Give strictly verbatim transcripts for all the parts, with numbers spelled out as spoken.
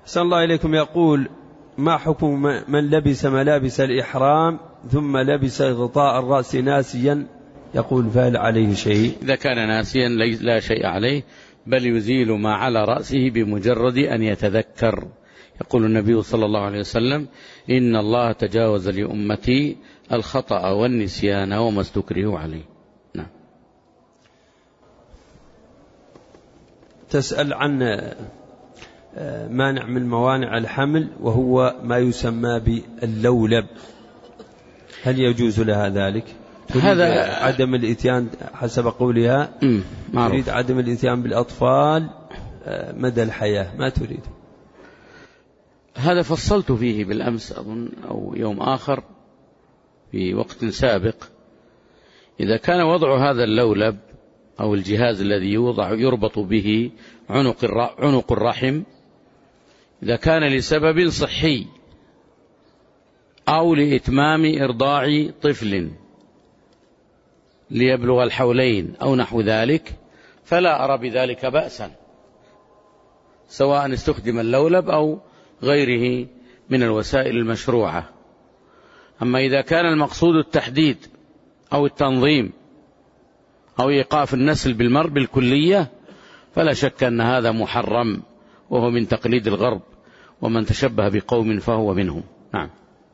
أحسن الله إليكم. يقول: ما حكم من لبس ملابس الإحرام ثم لبس غطاء الرأس ناسيا؟ يقول: فهل عليه شيء؟ إذا كان ناسيا لا شيء عليه، بل يزيل ما على رأسه بمجرد أن يتذكر. يقول النبي صلى الله عليه وسلم: إن الله تجاوز لأمتي الخطأ والنسيان وما استكرهوا عليه. نعم. تسأل عن مانع من موانع الحمل وهو ما يسمى باللولب، هل يجوز لها ذلك؟ هذا عدم الإتيان حسب قولها، تريد عدم الإتيان بالأطفال مدى الحياة، ما تريد. هذا فصلت فيه بالأمس أظن أو يوم آخر في وقت سابق. إذا كان وضع هذا اللولب أو الجهاز الذي يوضع يربط به عنق عنق الرحم، إذا كان لسبب صحي أو لإتمام إرضاع طفل ليبلغ الحولين أو نحو ذلك، فلا أرى بذلك بأسا، سواء استخدم اللولب أو غيره من الوسائل المشروعة. أما إذا كان المقصود التحديد أو التنظيم أو إيقاف النسل بالمرء بالكلية، فلا شك أن هذا محرم، وهو من تقليد الغرب، ومن تشبه بقوم فهو منهم. نعم.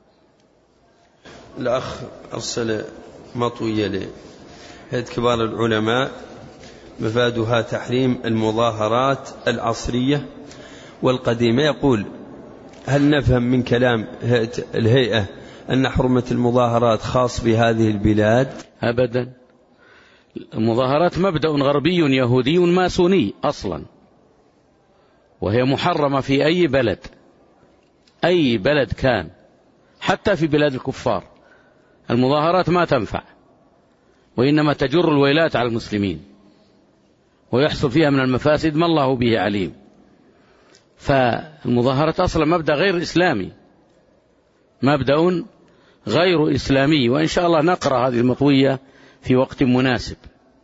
الأخ أرسل مطوية لهيئة كبار العلماء مفادها تحريم المظاهرات العصرية والقديمة. يقول: هل نفهم من كلام الهيئة أن حرمة المظاهرات خاص بهذه البلاد؟ أبدا، المظاهرات مبدأ غربي يهودي ماسوني أصلا، وهي محرمة في أي بلد، أي بلد كان، حتى في بلاد الكفار المظاهرات ما تنفع، وإنما تجر الويلات على المسلمين ويحصل فيها من المفاسد ما الله به عليم. فالمظاهرات أصلا مبدأ غير إسلامي، مبدأ غير إسلامي، وإن شاء الله نقرأ هذه المطوية في وقت مناسب،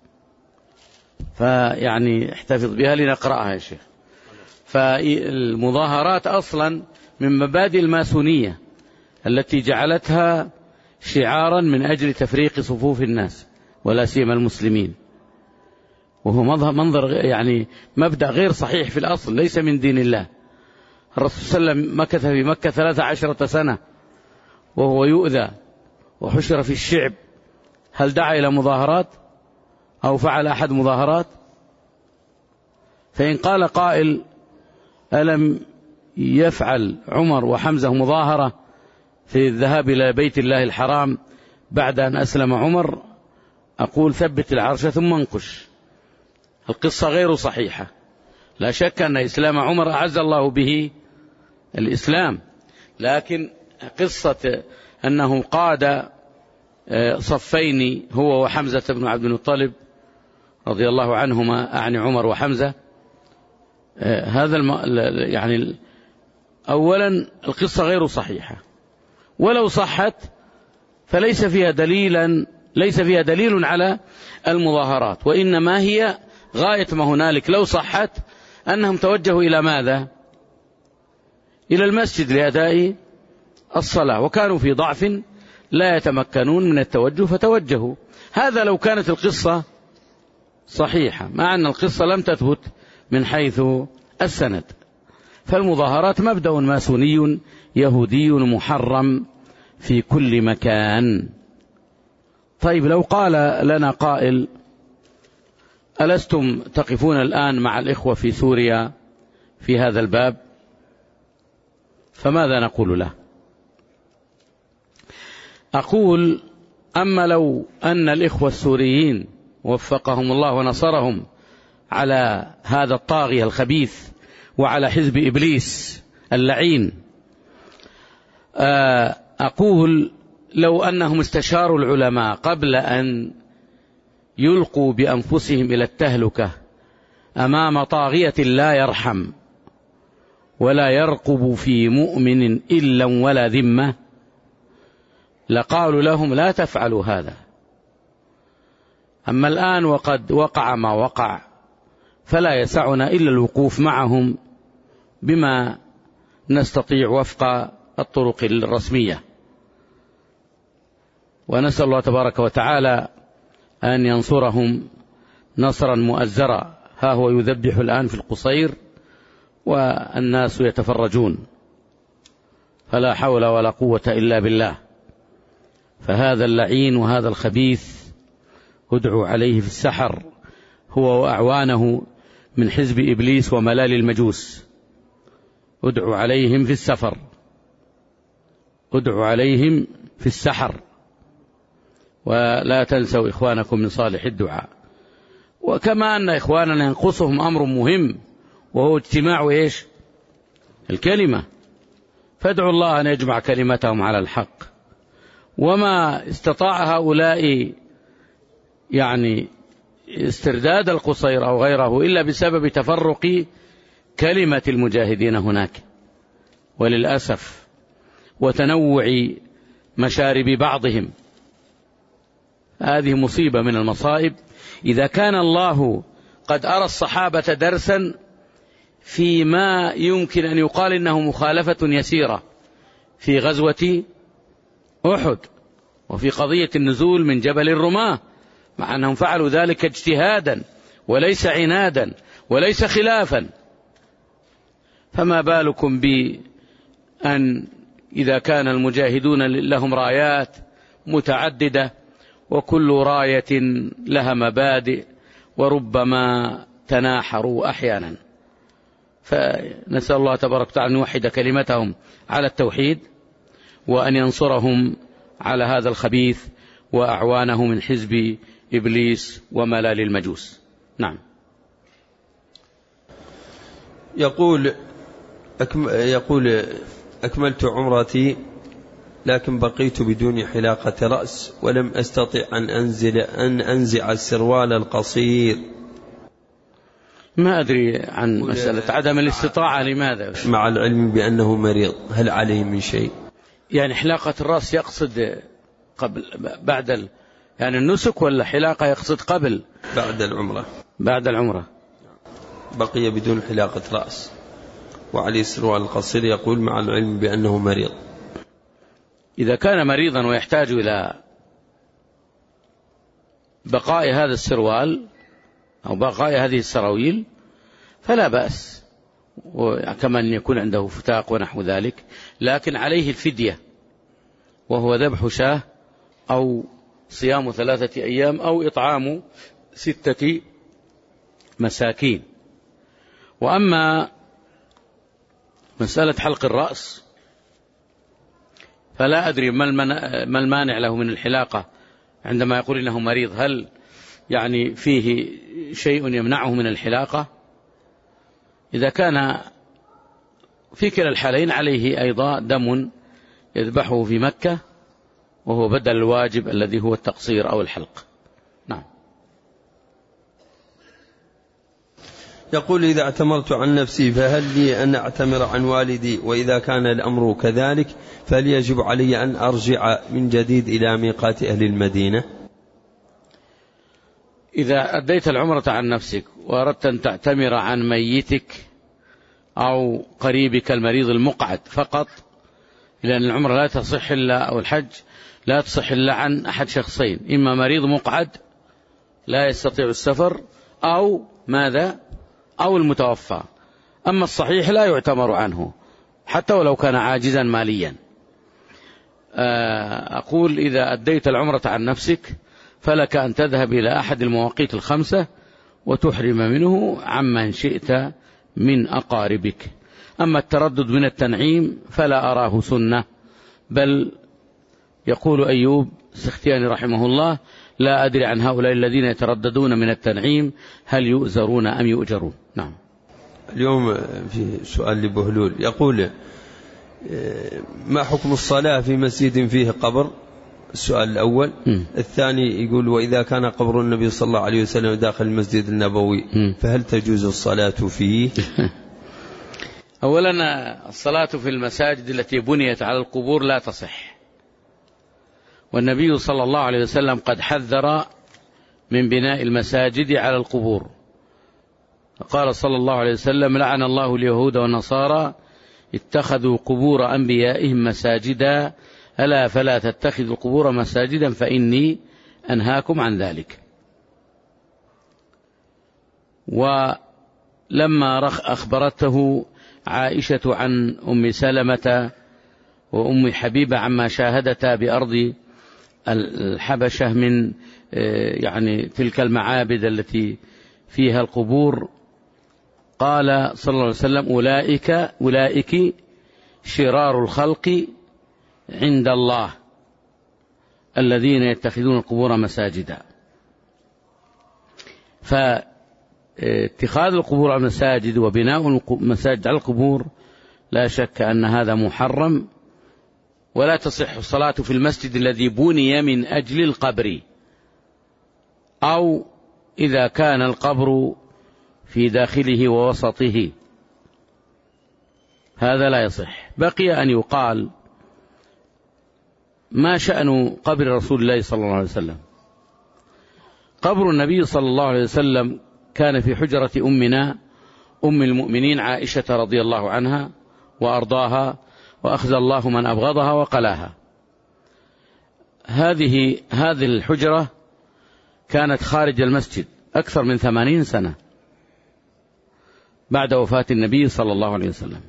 فيعني احتفظ بها لنقرأها يا شيخ. فالمظاهرات أصلا من مبادئ الماسونية التي جعلتها شعارا من أجل تفريق صفوف الناس ولا سيما المسلمين، وهو منظر يعني مبدأ غير صحيح في الأصل، ليس من دين الله. الرسول صلى الله عليه وسلم مكث في مكة ثلاث عشرة سنة وهو يؤذى وحشر في الشعب، هل دعا إلى مظاهرات أو فعل أحد مظاهرات؟ فإن قال قائل: ألم يفعل عمر وحمزة مظاهرة في الذهاب إلى بيت الله الحرام بعد أن أسلم عمر؟ أقول: ثبت العرش ثم انقش. القصة غير صحيحة. لا شك أن إسلام عمر أعز الله به الإسلام، لكن قصة أنه قاد صفين هو وحمزة بن عبد المطلب رضي الله عنهما، أعني عمر وحمزة، هذا الم... يعني أولا القصة غير صحيحة، ولو صحت فليس فيها دليلا ليس فيها دليل على المظاهرات، وإنما هي غاية ما هنالك لو صحت أنهم توجهوا إلى ماذا؟ إلى المسجد لأداء الصلاة، وكانوا في ضعف لا يتمكنون من التوجه فتوجهوا. هذا لو كانت القصة صحيحة، مع أن القصة لم تثبت من حيث السند. فالمظاهرات مبدأ ماسوني يهودي محرم في كل مكان. طيب، لو قال لنا قائل: ألستم تقفون الآن مع الإخوة في سوريا في هذا الباب؟ فماذا نقول له؟ أقول: أما لو أن الإخوة السوريين وفقهم الله ونصرهم على هذا الطاغية الخبيث وعلى حزب إبليس اللعين، أقول: لو أنهم استشاروا العلماء قبل أن يلقوا بأنفسهم إلى التهلكة أمام طاغية لا يرحم ولا يرقب في مؤمن إلا ولا ذمة، لقالوا لهم: لا تفعلوا هذا. أما الآن وقد وقع ما وقع، فلا يسعنا إلا الوقوف معهم بما نستطيع وفق الطرق الرسمية. ونسأل الله تبارك وتعالى أن ينصرهم نصرا مؤزرا. ها هو يذبح الآن في القصير والناس يتفرجون، فلا حول ولا قوة إلا بالله. فهذا اللعين وهذا الخبيث ادعوا عليه في السحر هو وأعوانه من حزب إبليس وملال المجوس. ادعوا عليهم في السفر، ادعوا عليهم في السحر، ولا تنسوا إخوانكم من صالح الدعاء. وكما أن إخواننا ينقصهم أمر مهم وهو اجتماع إيش؟ الكلمة، فادعوا الله أن يجمع كلمتهم على الحق. وما استطاع هؤلاء يعني استرداد القصير أو غيره إلا بسبب تفرق كلمة المجاهدين هناك، وللأسف وتنوع مشارب بعضهم. هذه مصيبة من المصائب. إذا كان الله قد أرى الصحابة درسا فيما يمكن أن يقال إنه مخالفة يسيرة في غزوة أحد وفي قضية النزول من جبل الرماة، مع أنهم فعلوا ذلك اجتهادا وليس عنادا وليس خلافا، فما بالكم بأن إذا كان المجاهدون لهم رايات متعددة وكل راية لها مبادئ وربما تناحروا أحيانا. فنسأل الله تبارك وتعالى أن يوحد كلمتهم على التوحيد، وأن ينصرهم على هذا الخبيث وأعوانه من حزب إبليس وملال المجوس. نعم. يقول أكم يقول أكملت عمرتي لكن بقيت بدون حلاقة رأس ولم أستطع أن أنزل أن أنزع السروال القصير. ما أدري عن مسألة عدم الاستطاعة لماذا، مع العلم بأنه مريض، هل عليه من شيء؟ يعني حلاقة الرأس يقصد قبل بعد ال... يعني النسك، ولا حلاقة يقصد قبل بعد العمرة؟ بعد العمرة. بقي بدون حلاقة رأس وعليه السروال القصير، يقول مع العلم بأنه مريض. إذا كان مريضا ويحتاج إلى بقاء هذا السروال أو بقاء هذه السراويل فلا بأس، وكما أن يكون عنده فتاق ونحو ذلك، لكن عليه الفدية، وهو ذبح شاه أو صيام ثلاثة أيام أو إطعام ستة مساكين. وأما مسألة حلق الرأس فلا أدري ما المانع له من الحلاقة عندما يقول إنه مريض، هل يعني فيه شيء يمنعه من الحلاقة؟ إذا كان في كلا الحالين عليه أيضا دم يذبحه في مكة، وهو بدل الواجب الذي هو التقصير أو الحلق. نعم. يقول إذا اعتمرت عن نفسي فهل لي أن أعتمر عن والدي؟ وإذا كان الأمر كذلك فهل يجب علي أن أرجع من جديد إلى ميقات أهل المدينة؟ إذا أديت العمرة عن نفسك وأردت أن تعتمر عن ميتك أو قريبك المريض المقعد فقط، لأن العمرة لا تصح إلا أو الحج لا تصح إلا عن أحد شخصين، إما مريض مقعد لا يستطيع السفر أو ماذا أو المتوفى. أما الصحيح لا يعتمر عنه حتى ولو كان عاجزا ماليا. أقول إذا أديت العمرة عن نفسك فلك أن تذهب إلى أحد المواقيت الخمسة وتحرم منه عمن شئت من أقاربك. أما التردد من التنعيم فلا أراه سنة، بل يقول أيوب السختياني رحمه الله: لا أدري عن هؤلاء الذين يترددون من التنعيم هل يؤزرون أم يؤجرون. نعم. اليوم في سؤال لبهلول يقول: ما حكم الصلاة في مسجد فيه قبر؟ السؤال الأول. م. الثاني يقول: وإذا كان قبر النبي صلى الله عليه وسلم داخل المسجد النبوي م. فهل تجوز الصلاة فيه؟ أولا الصلاة في المساجد التي بنيت على القبور لا تصح، والنبي صلى الله عليه وسلم قد حذر من بناء المساجد على القبور، قال صلى الله عليه وسلم: لعن الله اليهود والنصارى اتخذوا قبور أنبيائهم مساجدا ألا فلا تتخذوا القبور مساجدا فإني أنهاكم عن ذلك. ولما أخبرته عائشة عن أم سلمة وأم حبيبة عما شاهدتا بأرض الحبشة من يعني تلك المعابد التي فيها القبور، قال صلى الله عليه وسلم: أولئك أولئك شرار الخلق عند الله الذين يتخذون القبور مساجدا. فاتخاذ القبور مساجد وبناء المساجد على القبور لا شك أن هذا محرم، ولا تصح الصلاة في المسجد الذي بني من أجل القبر، أو إذا كان القبر في داخله ووسطه، هذا لا يصح. بقي أن يقال: ما شأن قبر رسول الله صلى الله عليه وسلم؟ قبر النبي صلى الله عليه وسلم كان في حجرة أمنا أم المؤمنين عائشة رضي الله عنها وأرضاها، وأخذ الله من أبغضها وقلاها. هذه هذه الحجرة كانت خارج المسجد أكثر من ثمانين سنة بعد وفاة النبي صلى الله عليه وسلم.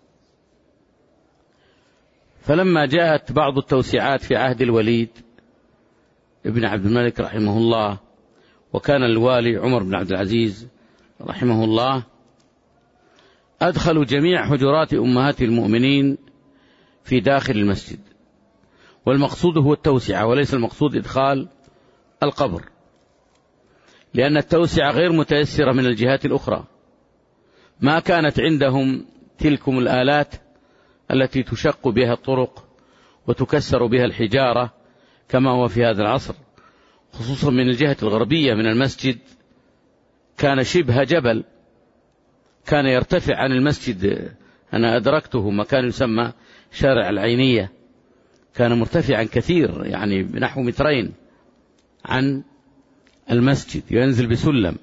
فلما جاءت بعض التوسعات في عهد الوليد ابن عبد الملك رحمه الله، وكان الوالي عمر بن عبد العزيز رحمه الله، أدخلوا جميع حجرات أمهات المؤمنين في داخل المسجد، والمقصود هو التوسعة وليس المقصود إدخال القبر، لأن التوسعة غير متيسرة من الجهات الأخرى. ما كانت عندهم تلكم الآلات التي تشق بها الطرق وتكسر بها الحجارة كما هو في هذا العصر، خصوصا من الجهة الغربية من المسجد كان شبه جبل، كان يرتفع عن المسجد. أنا أدركته مكان يسمى شارع العينية، كان مرتفعا كثير، يعني بنحو مترين عن المسجد، ينزل بسلم.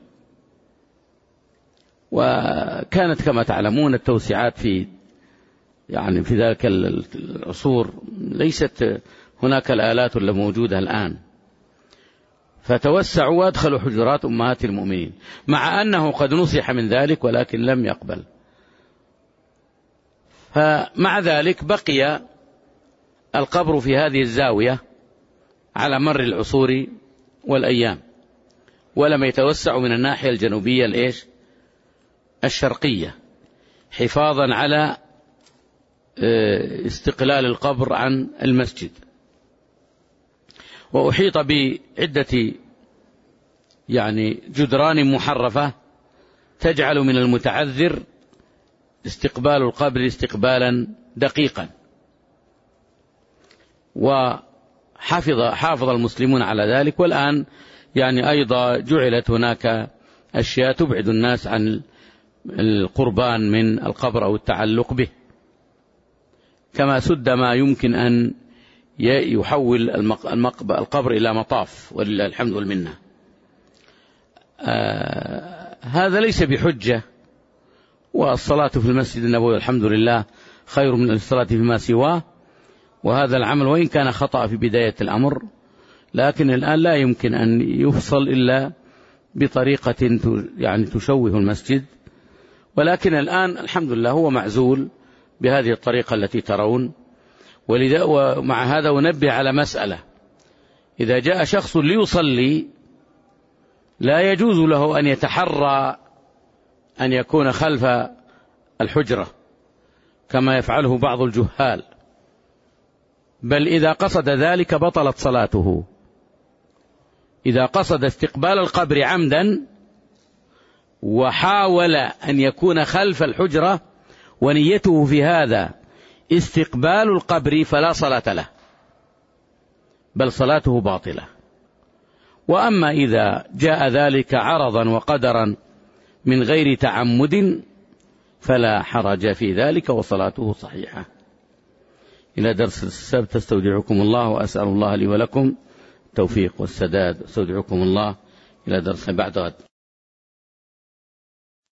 وكانت كما تعلمون التوسعات في يعني في ذلك العصور ليست هناك الآلات اللي موجودة الآن، فتوسعوا وادخلوا حجرات أمهات المؤمنين، مع أنه قد نصح من ذلك ولكن لم يقبل. فمع ذلك بقي القبر في هذه الزاوية على مر العصور والأيام، ولم يتوسع من الناحية الجنوبية الإيش الشرقية، حفاظا على استقلال القبر عن المسجد. وأحيط بعدة يعني جدران محرفة تجعل من المتعذر استقبال القبر استقبالا دقيقا. وحافظ حافظ المسلمون على ذلك، والآن يعني أيضا جعلت هناك أشياء تبعد الناس عن القربان من القبر أو التعلق به، كما سد ما يمكن أن يحول القبر إلى مطاف، ولله الحمد والمنة. آه هذا ليس بحجة، والصلاة في المسجد النبوي الحمد لله خير من الصلاة فيما سواه، وهذا العمل وإن كان خطأ في بداية الأمر، لكن الآن لا يمكن أن يفصل إلا بطريقة يعني تشوه المسجد. ولكن الآن الحمد لله هو معزول بهذه الطريقة التي ترون. ولذا ومع هذا أنبه على مسألة: إذا جاء شخص ليصلي لا يجوز له أن يتحرى أن يكون خلف الحجرة كما يفعله بعض الجهال، بل إذا قصد ذلك بطلت صلاته. إذا قصد استقبال القبر عمدا وحاول أن يكون خلف الحجرة ونيته في هذا استقبال القبر فلا صلاة له، بل صلاته باطلة. وأما إذا جاء ذلك عرضا وقدرا من غير تعمد فلا حرج في ذلك وصلاته صحيحة. إلى درس السبت استودعكم الله، وأسأل الله لي ولكم التوفيق والسداد. استودعكم الله إلى درس بعد غد.